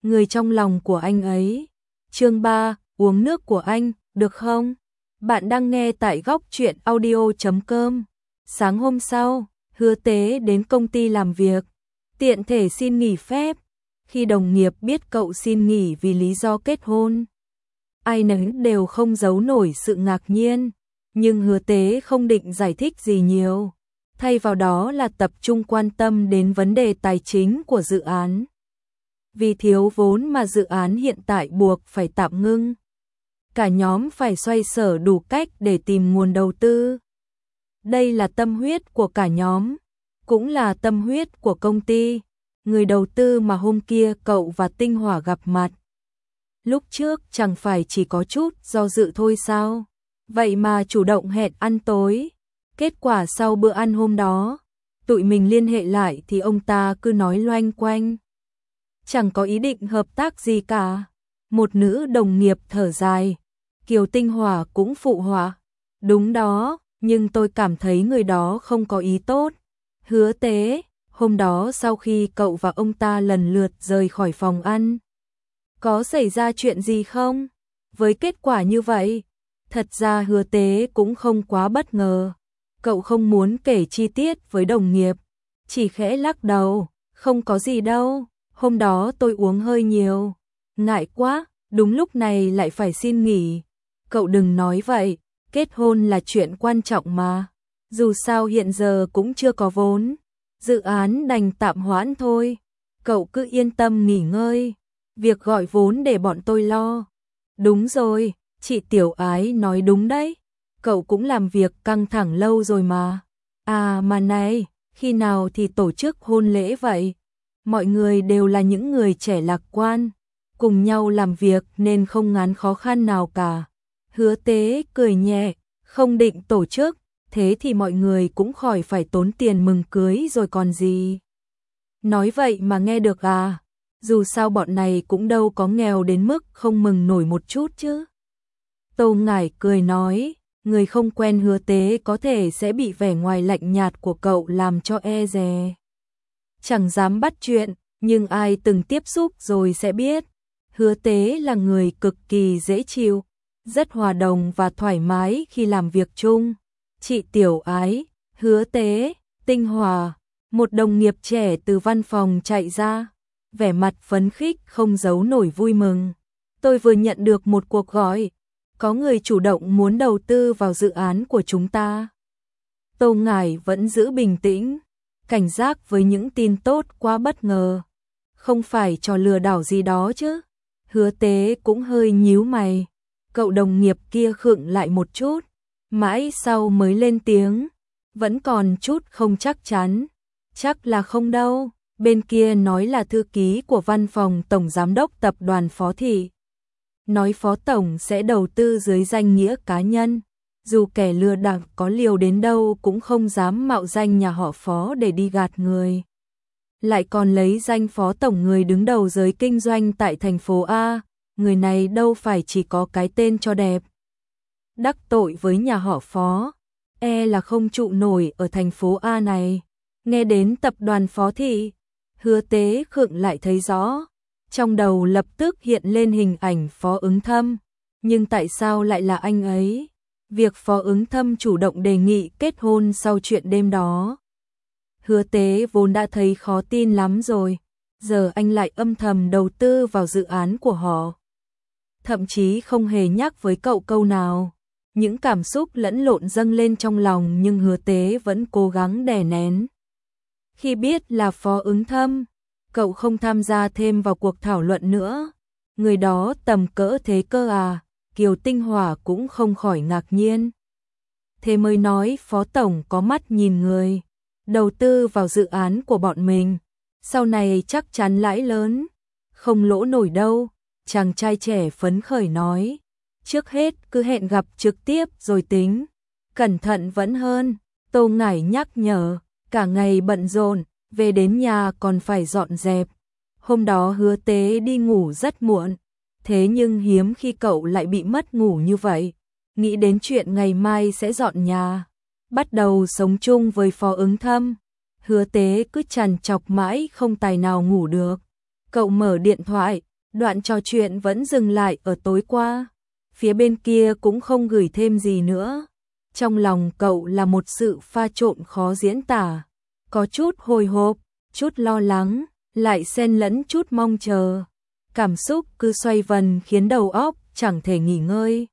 người trong lòng của anh ấy. Chương 3, uống nước của anh, được không? Bạn đang nghe tại góc truyện audio.com. Sáng hôm sau, Hứa Tế đến công ty làm việc, tiện thể xin nghỉ phép. Khi đồng nghiệp biết cậu xin nghỉ vì lý do kết hôn, ai nấy đều không giấu nổi sự ngạc nhiên, nhưng Hứa Tế không định giải thích gì nhiều, thay vào đó là tập trung quan tâm đến vấn đề tài chính của dự án. Vì thiếu vốn mà dự án hiện tại buộc phải tạm ngưng. Cả nhóm phải xoay sở đủ cách để tìm nguồn đầu tư. Đây là tâm huyết của cả nhóm, cũng là tâm huyết của công ty. Người đầu tư mà hôm kia cậu và Tinh Hỏa gặp mặt, lúc trước chẳng phải chỉ có chút do dự thôi sao? Vậy mà chủ động hẹn ăn tối. Kết quả sau bữa ăn hôm đó, tụi mình liên hệ lại thì ông ta cứ nói loanh quanh, chẳng có ý định hợp tác gì cả. Một nữ đồng nghiệp thở dài, Kiều Tinh Hỏa cũng phụ họa. Đúng đó, nhưng tôi cảm thấy người đó không có ý tốt. Hứa Tế, hôm đó sau khi cậu và ông ta lần lượt rời khỏi phòng ăn, có xảy ra chuyện gì không? Với kết quả như vậy, thật ra Hứa Tế cũng không quá bất ngờ. Cậu không muốn kể chi tiết với đồng nghiệp, chỉ khẽ lắc đầu, không có gì đâu, hôm đó tôi uống hơi nhiều, ngại quá, đúng lúc này lại phải xin nghỉ. Cậu đừng nói vậy, kết hôn là chuyện quan trọng mà, dù sao hiện giờ cũng chưa có vốn, dự án đành tạm hoãn thôi, cậu cứ yên tâm nghỉ ngơi, việc gọi vốn để bọn tôi lo. Đúng rồi, chị Tiểu Ái nói đúng đấy, cậu cũng làm việc căng thẳng lâu rồi mà. À mà này, khi nào thì tổ chức hôn lễ vậy? Mọi người đều là những người trẻ lạc quan, cùng nhau làm việc nên không ngán khó khăn nào cả. Hứa Tế cười nhẹ, không định tổ chức, thế thì mọi người cũng khỏi phải tốn tiền mừng cưới rồi còn gì. Nói vậy mà nghe được à? Dù sao bọn này cũng đâu có nghèo đến mức không mừng nổi một chút chứ. Tô Ngải cười nói, người không quen Hứa Tế có thể sẽ bị vẻ ngoài lạnh nhạt của cậu làm cho e dè. Chẳng dám bắt chuyện, nhưng ai từng tiếp xúc rồi sẽ biết. Hứa Tế là người cực kỳ dễ chịu, rất hòa đồng và thoải mái khi làm việc chung. Chị Tiểu Ái, Hứa Tế, Tinh Hỏa, một đồng nghiệp trẻ từ văn phòng chạy ra, vẻ mặt phấn khích không giấu nổi vui mừng. Tôi vừa nhận được một cuộc gọi, có người chủ động muốn đầu tư vào dự án của chúng ta. Tô Ngải vẫn giữ bình tĩnh, cảnh giác với những tin tốt quá bất ngờ. Không phải trò lừa đảo gì đó chứ? Hứa Tế cũng hơi nhíu mày. Cậu đồng nghiệp kia khựng lại một chút, mãi sau mới lên tiếng, vẫn còn chút không chắc chắn. Chắc là không đâu, bên kia nói là thư ký của văn phòng tổng giám đốc tập đoàn Phó Thị. Nói Phó Tổng sẽ đầu tư dưới danh nghĩa cá nhân, dù kẻ lừa đảo có liều đến đâu cũng không dám mạo danh nhà họ Phó để đi gạt người. Lại còn lấy danh Phó Tổng người đứng đầu giới kinh doanh tại thành phố A, người này đâu phải chỉ có cái tên cho đẹp. Đắc tội với nhà họ Phó, e là không trụ nổi ở thành phố A này. Nghe đến tập đoàn Phó Thị, Hứa Tế khựng lại thấy rõ. Trong đầu lập tức hiện lên hình ảnh Phó Ứng Thâm, nhưng tại sao lại là anh ấy? Việc Phó Ứng Thâm chủ động đề nghị kết hôn sau chuyện đêm đó. Hứa Tế vốn đã thấy khó tin lắm rồi, giờ anh lại âm thầm đầu tư vào dự án của họ. Thậm chí không hề nhắc với cậu câu nào. Những cảm xúc lẫn lộn dâng lên trong lòng nhưng Hứa Tế vẫn cố gắng đè nén. Khi biết là Phó Ứng Thâm, cậu không tham gia thêm vào cuộc thảo luận nữa. Người đó tầm cỡ thế cơ à? Kiều Tinh Hỏa cũng không khỏi ngạc nhiên. Thế mới nói Phó Tổng có mắt nhìn người, đầu tư vào dự án của bọn mình, sau này chắc chắn lãi lớn, không lỗ nổi đâu. Chàng trai trẻ phấn khởi nói, trước hết cứ hẹn gặp trực tiếp rồi tính, cẩn thận vẫn hơn. Tô Ngải nhắc nhở, cả ngày bận rộn, về đến nhà còn phải dọn dẹp. Hôm đó Hứa Tế đi ngủ rất muộn, thế nhưng hiếm khi cậu lại bị mất ngủ như vậy. Nghĩ đến chuyện ngày mai sẽ dọn nhà, bắt đầu sống chung với Phó Ứng Thâm, Hứa Tế cứ trằn trọc mãi không tài nào ngủ được. Cậu mở điện thoại, Đoạn trò chuyện vẫn dừng lại ở tối qua. Phía bên kia cũng không gửi thêm gì nữa. Trong lòng cậu là một sự pha trộn khó diễn tả. Có chút hồi hộp, chút lo lắng, lại xen lẫn chút mong chờ. Cảm xúc cứ xoay vần khiến đầu óc chẳng thể nghỉ ngơi.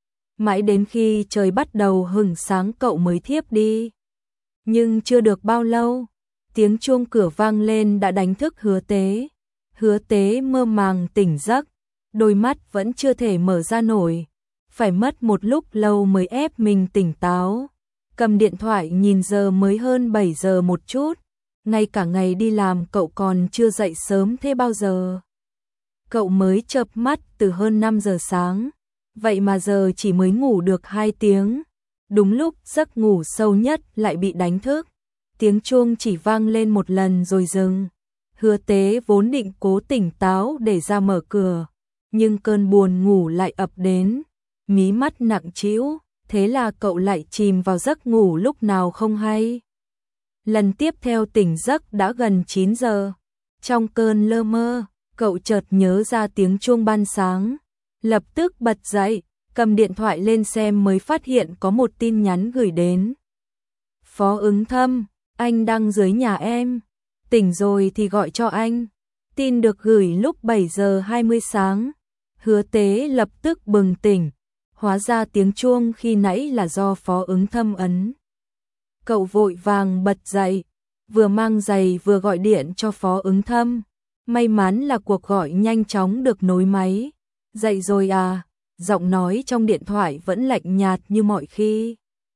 Mãi đến khi trời bắt đầu hửng sáng cậu mới thiếp đi. Nhưng chưa được bao lâu, tiếng chuông cửa vang lên đã đánh thức Hứa Tế. Hứa Tế mơ màng tỉnh giấc, đôi mắt vẫn chưa thể mở ra nổi. Phải mất một lúc lâu mới ép mình tỉnh táo. Cầm điện thoại nhìn giờ mới hơn 7 giờ một chút. Ngay cả ngày đi làm cậu còn chưa dậy sớm thế bao giờ. Cậu mới chợp mắt từ hơn 5 giờ sáng. Vậy mà giờ chỉ mới ngủ được 2 tiếng. Đúng lúc giấc ngủ sâu nhất lại bị đánh thức. Tiếng chuông chỉ vang lên một lần rồi dừng. Hứa Tế vốn định cố tỉnh táo để ra mở cửa. Nhưng cơn buồn ngủ lại ập đến. Mí mắt nặng trĩu, thế là cậu lại chìm vào giấc ngủ lúc nào không hay. Lần tiếp theo tỉnh giấc đã gần 9 giờ. Trong cơn lơ mơ, cậu chợt nhớ ra tiếng chuông ban sáng. Lập tức bật dậy, cầm điện thoại lên xem mới phát hiện có một tin nhắn gửi đến. Phó Ứng Thâm, anh đang dưới nhà em. Tỉnh rồi thì gọi cho anh. Tin được gửi lúc 7 giờ 20 sáng. Hứa Tế lập tức bừng tỉnh. Hóa ra tiếng chuông khi nãy là do Phó Ứng Thâm ấn. Cậu vội vàng bật dậy, vừa mang giày vừa gọi điện cho Phó Ứng Thâm. May mắn là cuộc gọi nhanh chóng được nối máy. Dậy rồi à? Giọng nói trong điện thoại vẫn lạnh nhạt như mọi khi.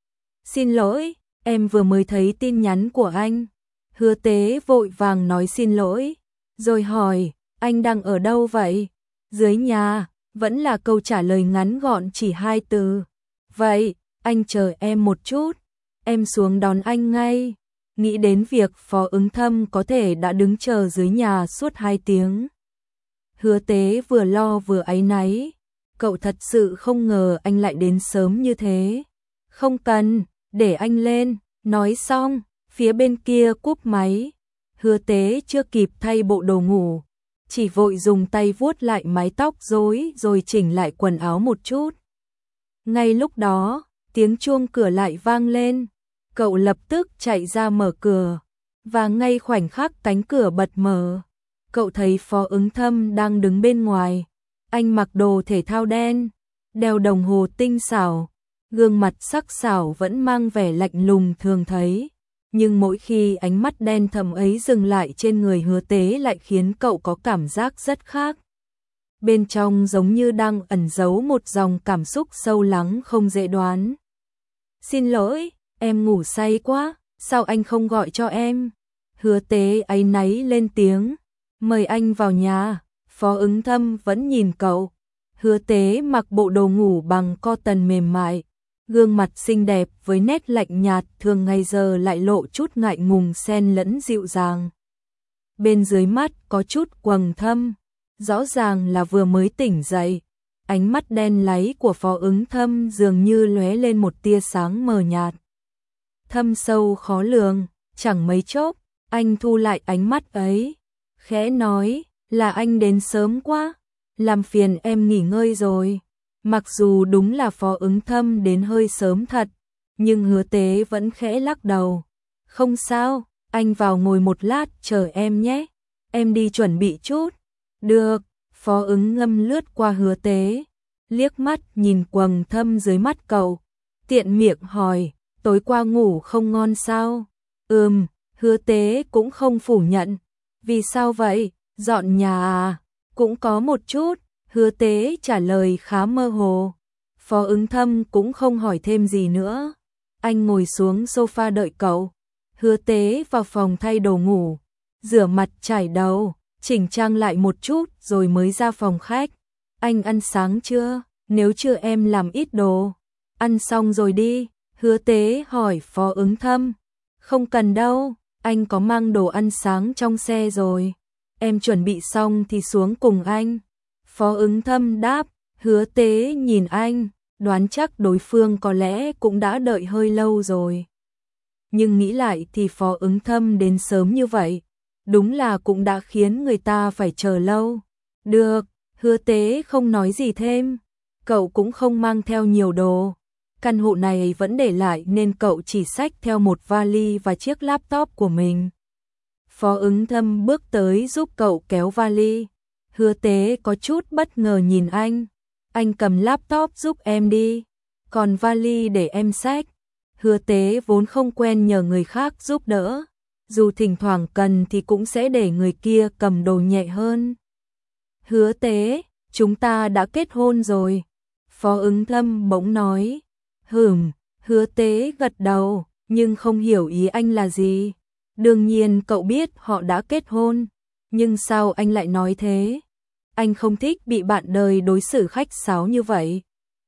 Xin lỗi, em vừa mới thấy tin nhắn của anh. Hứa Tế vội vàng nói xin lỗi, rồi hỏi, anh đang ở đâu vậy? Dưới nhà, vẫn là câu trả lời ngắn gọn chỉ 2 từ. Vậy, anh chờ em một chút, em xuống đón anh ngay. Nghĩ đến việc Phó Ứng Thâm có thể đã đứng chờ dưới nhà suốt 2 tiếng. Hứa Tế vừa lo vừa áy náy, cậu thật sự không ngờ anh lại đến sớm như thế. Không cần, để anh lên, nói xong, phía bên kia cúp máy. Hứa Tế chưa kịp thay bộ đồ ngủ, chỉ vội dùng tay vuốt lại mái tóc rối rồi chỉnh lại quần áo một chút. Ngay lúc đó, tiếng chuông cửa lại vang lên, cậu lập tức chạy ra mở cửa, và ngay khoảnh khắc cánh cửa bật mở, cậu thấy Phó Ứng Thâm đang đứng bên ngoài. Anh mặc đồ thể thao đen, đeo đồng hồ tinh xảo, gương mặt sắc sảo vẫn mang vẻ lạnh lùng thường thấy. Nhưng mỗi khi ánh mắt đen thẫm ấy dừng lại trên người Hứa Tế lại khiến cậu có cảm giác rất khác. Bên trong giống như đang ẩn giấu một dòng cảm xúc sâu lắng không dễ đoán. Xin lỗi, em ngủ say quá, sao anh không gọi cho em? Hứa Tế áy náy lên tiếng, mời anh vào nhà. Phó Ứng Thâm vẫn nhìn cậu. Hứa Tế mặc bộ đồ ngủ bằng cotton mềm mại. Gương mặt xinh đẹp với nét lạnh nhạt thường ngày giờ lại lộ chút ngại ngùng xen lẫn dịu dàng. Bên dưới mắt có chút quầng thâm, rõ ràng là vừa mới tỉnh dậy. Ánh mắt đen láy của Phó Ứng Thâm dường như lóe lên một tia sáng mờ nhạt. Thâm sâu khó lường, chẳng mấy chốc, anh thu lại ánh mắt ấy. Khẽ nói, là anh đến sớm quá, làm phiền em nghỉ ngơi rồi. Mặc dù đúng là Phó Ứng Thâm đến hơi sớm thật, nhưng Hứa Tế vẫn khẽ lắc đầu. Không sao, anh vào ngồi một lát chờ em nhé, em đi chuẩn bị chút. Được, Phó Ứng Ngâm lướt qua Hứa Tế, liếc mắt nhìn quầng thâm dưới mắt cậu, tiện miệng hỏi, tối qua ngủ không ngon sao? Hứa Tế cũng không phủ nhận. Vì sao vậy? Dọn nhà à? Cũng có một chút. Hứa Tế trả lời khá mơ hồ. Phó Ứng Thâm cũng không hỏi thêm gì nữa. Anh ngồi xuống sofa đợi cậu. Hứa Tế vào phòng thay đồ ngủ, rửa mặt chải đầu, chỉnh trang lại một chút rồi mới ra phòng khách. Anh ăn sáng chưa? Nếu chưa em làm ít đồ. Ăn xong rồi đi. Hứa Tế hỏi Phó Ứng Thâm. Không cần đâu, anh có mang đồ ăn sáng trong xe rồi. Em chuẩn bị xong thì xuống cùng anh. Phó Ứng Thâm đáp. Hứa Tế nhìn anh, đoán chắc đối phương có lẽ cũng đã đợi hơi lâu rồi. Nhưng nghĩ lại thì Phó Ứng Thâm đến sớm như vậy, đúng là cũng đã khiến người ta phải chờ lâu. Được, Hứa Tế không nói gì thêm, cậu cũng không mang theo nhiều đồ. Căn hộ này vẫn để lại nên cậu chỉ xách theo một vali và chiếc laptop của mình. Phó Ứng Thâm bước tới giúp cậu kéo vali. Hứa Tế có chút bất ngờ nhìn anh cầm laptop giúp em đi, còn vali để em xách. Hứa Tế vốn không quen nhờ người khác giúp đỡ, dù thỉnh thoảng cần thì cũng sẽ để người kia cầm đồ nhẹ hơn. Hứa Tế, chúng ta đã kết hôn rồi. Phó Ứng Thâm bỗng nói. Hứa Tế gật đầu, nhưng không hiểu ý anh là gì. Đương nhiên cậu biết họ đã kết hôn, nhưng sao anh lại nói thế? Anh không thích bị bạn đời đối xử khách sáo như vậy.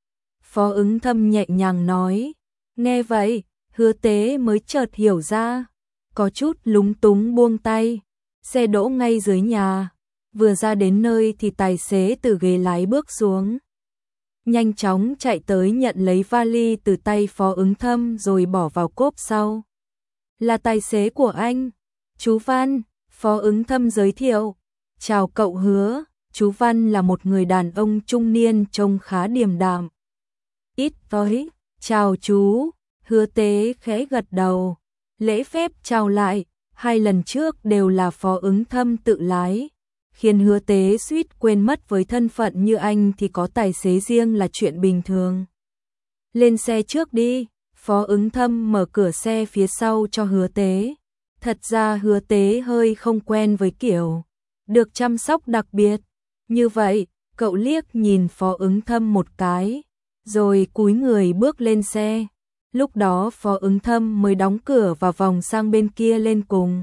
Phó Ứng Thâm nhẹ nhàng nói. Nghe vậy, Hứa Tế mới chợt hiểu ra, có chút lúng túng buông tay. Xe đỗ ngay dưới nhà, vừa ra đến nơi thì tài xế từ ghế lái bước xuống. Nhanh chóng chạy tới nhận lấy vali từ tay Phó Ứng Thâm rồi bỏ vào cốp sau. Là tài xế của anh, chú Văn. Phó Ứng Thâm giới thiệu. Chào cậu Hứa. Chú Văn là một người đàn ông trung niên trông khá điềm đạm. Ít nói. Chào chú. Hứa Tế khẽ gật đầu, lễ phép chào lại. 2 lần trước đều là Phó Ứng Thâm tự lái, khiến Hứa Tế suýt quên mất với thân phận như anh thì có tài xế riêng là chuyện bình thường. Lên xe trước đi. Phó Ứng Thâm mở cửa xe phía sau cho Hứa Tế. Thật ra Hứa Tế hơi không quen với kiểu được chăm sóc đặc biệt như vậy. Cậu liếc nhìn Phó Ứng Thâm một cái, rồi cúi người bước lên xe. Lúc đó Phó Ứng Thâm mới đóng cửa và vòng sang bên kia lên cùng.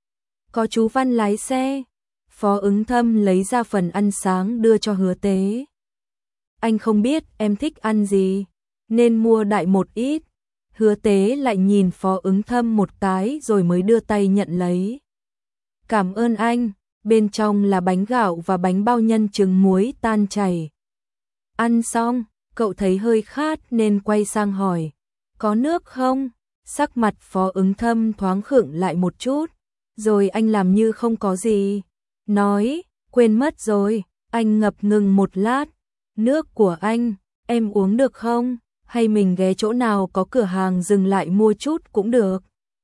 Có chú Văn lái xe. Phó Ứng Thâm lấy ra phần ăn sáng đưa cho Hứa Tế. Anh không biết em thích ăn gì, nên mua đại một ít. Hứa Tế lại nhìn Phó Ứng Thâm một cái rồi mới đưa tay nhận lấy. Cảm ơn anh. Bên trong là bánh gạo và bánh bao nhân trứng muối tan chảy. Ăn xong, cậu thấy hơi khát nên quay sang hỏi. Có nước không? Sắc mặt Phó Ứng Thâm thoáng khựng lại một chút, rồi anh làm như không có gì. Nói, quên mất rồi. Anh ngập ngừng một lát. Nước của anh, em uống được không? Hay mình ghé chỗ nào có cửa hàng dừng lại mua chút cũng được.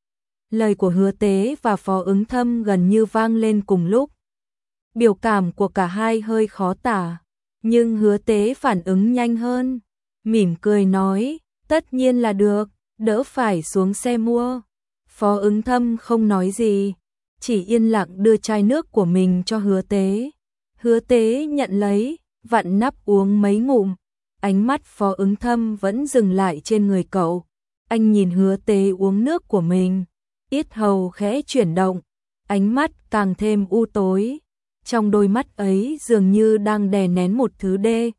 Lời của Hứa Tế và Phó Ứng Thâm gần như vang lên cùng lúc. Biểu cảm của cả hai hơi khó tả, nhưng Hứa Tế phản ứng nhanh hơn, mỉm cười nói, tất nhiên là được, đỡ phải xuống xe mua. Phó Ứng Thâm không nói gì, chỉ yên lặng đưa chai nước của mình cho Hứa Tế. Hứa Tế nhận lấy, vặn nắp uống mấy ngụm. Ánh mắt Phó Ứng Thâm vẫn dừng lại trên người cậu. Anh nhìn Hứa Tế uống nước của mình, yết hầu khẽ chuyển động, ánh mắt càng thêm u tối. Trong đôi mắt ấy dường như đang đè nén một thứ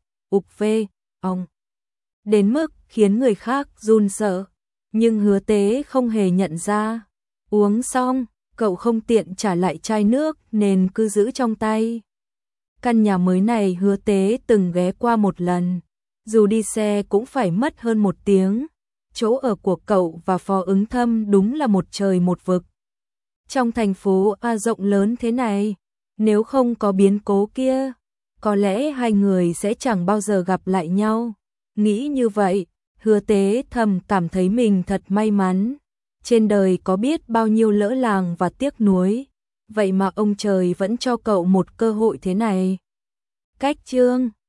ong đến mức khiến người khác run sợ. Nhưng Hứa Tế không hề nhận ra. Uống xong, cậu không tiện trả lại chai nước nên cứ giữ trong tay. Căn nhà mới này Hứa Tế từng ghé qua một lần, dù đi xe cũng phải mất hơn 1 tiếng. Chỗ ở của cậu và Phó Ứng Thâm đúng là một trời một vực. Trong thành phố A rộng lớn thế này, nếu không có biến cố kia, có lẽ hai người sẽ chẳng bao giờ gặp lại nhau. Nghĩ như vậy, Hứa Tế thầm cảm thấy mình thật may mắn. Trên đời có biết bao nhiêu lỡ làng và tiếc nuối, vậy mà ông trời vẫn cho cậu một cơ hội thế này. Cách chương